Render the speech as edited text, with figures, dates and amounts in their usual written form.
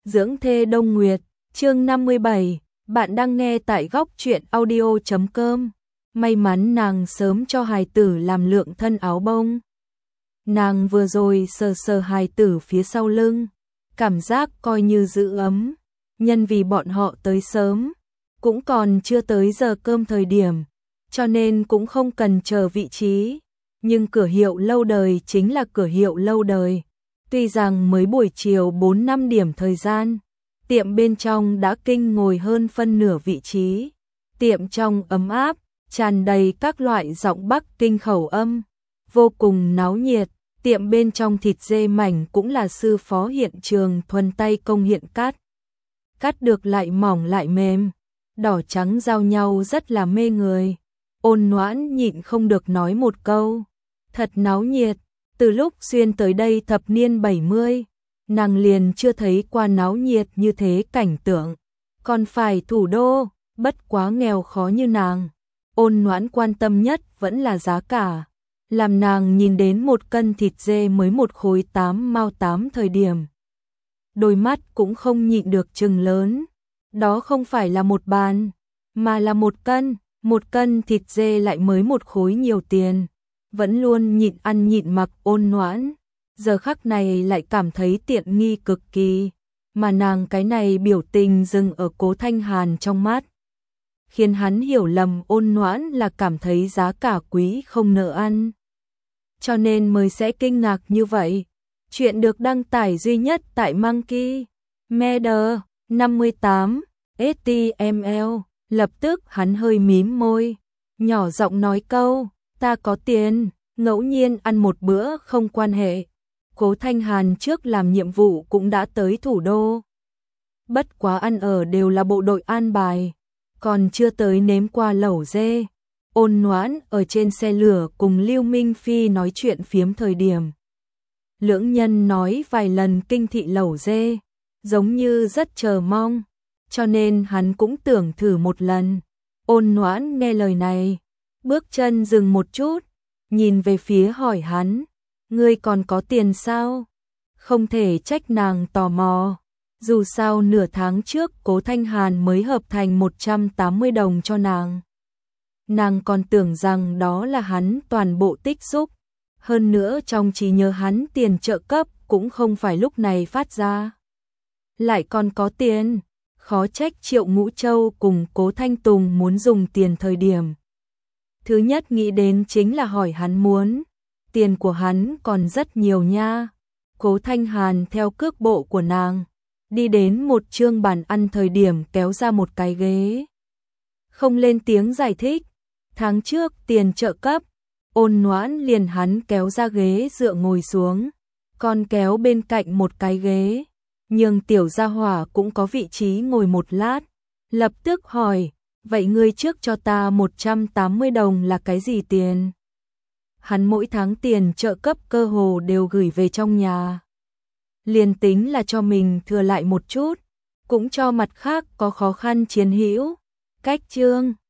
Dưỡng thê Đông Nguyệt, chương 57, bạn đang nghe tại góc truyện audio.com. May mắn nàng sớm cho hài tử làm lượng thân áo bông. Nàng vừa rồi sờ sờ hài tử phía sau lưng, cảm giác coi như giữ ấm, nhân vì bọn họ tới sớm, cũng còn chưa tới giờ cơm thời điểm, cho nên cũng không cần chờ vị trí. Nhưng cửa hiệu lâu đời chính là cửa hiệu lâu đời. Tuy rằng mới buổi chiều 4-5 điểm thời gian, tiệm bên trong đã kinh ngồi hơn phân nửa vị trí. Tiệm trong ấm áp, tràn đầy các loại giọng Bắc Kinh khẩu âm, vô cùng náo nhiệt. Tiệm bên trong thịt dê mảnh cũng là sư phó hiện trường thuần tay công hiện cắt. Cắt được lại mỏng lại mềm, đỏ trắng giao nhau rất là mê người. Ôn Noãn nhịn không được nói một câu, thật náo nhiệt. Từ lúc xuyên tới đây thập niên 70, nàng liền chưa thấy qua náo nhiệt như thế cảnh tượng. Còn phải thủ đô, bất quá nghèo khó như nàng. Ôn Noãn quan tâm nhất vẫn là giá cả. Làm nàng nhìn đến một cân thịt dê mới một khối 8 mao 8 thời điểm. Đôi mắt cũng không nhịn được trừng lớn. Đó không phải là một bàn, mà là một cân thịt dê lại mới một khối nhiều tiền. Vẫn luôn nhịn ăn nhịn mặc Ôn Noãn, giờ khắc này lại cảm thấy tiện nghi cực kỳ, mà nàng cái này biểu tình dừng ở Cố Thanh Hàn trong mắt, khiến hắn hiểu lầm Ôn Noãn là cảm thấy giá cả quý không nỡ ăn, cho nên mới sẽ kinh ngạc như vậy. Chuyện được đăng tải duy nhất tại Monkey Media 58 HTML. Lập tức hắn hơi mím môi, nhỏ giọng nói câu, ta có tiền, ngẫu nhiên ăn một bữa không quan hệ. Cố Thanh Hàn trước làm nhiệm vụ cũng đã tới thủ đô. Bất quá ăn ở đều là bộ đội an bài, còn chưa tới nếm qua lẩu dê. Ôn Noãn ở trên xe lửa cùng Lưu Minh Phi nói chuyện phiếm thời điểm. Lưỡng nhân nói vài lần kinh thị lẩu dê, giống như rất chờ mong, cho nên hắn cũng tưởng thử một lần. Ôn Noãn nghe lời này, bước chân dừng một chút, nhìn về phía hỏi hắn, ngươi còn có tiền sao? Không thể trách nàng tò mò, dù sao nửa tháng trước Cố Thanh Hàn mới hợp thành 180 đồng cho nàng. Nàng còn tưởng rằng đó là hắn toàn bộ tích xúc, hơn nữa trong trí nhớ hắn tiền trợ cấp cũng không phải lúc này phát ra. Lại còn có tiền, khó trách Triệu Ngũ Châu cùng Cố Thanh Tùng muốn dùng tiền thời điểm. Thứ nhất nghĩ đến chính là hỏi hắn muốn, tiền của hắn còn rất nhiều nha. Cố Thanh Hàn theo cước bộ của nàng, đi đến một chương bàn ăn thời điểm kéo ra một cái ghế. Không lên tiếng giải thích, tháng trước tiền trợ cấp, Ôn Noãn liền hắn kéo ra ghế dựa ngồi xuống, còn kéo bên cạnh một cái ghế, nhưng tiểu gia hỏa cũng có vị trí ngồi một lát, lập tức hỏi, vậy ngươi trước cho ta 180 đồng là cái gì tiền? Hắn mỗi tháng tiền trợ cấp cơ hồ đều gửi về trong nhà. Liền tính là cho mình thừa lại một chút, cũng cho mặt khác có khó khăn chiến hữu. Cách chương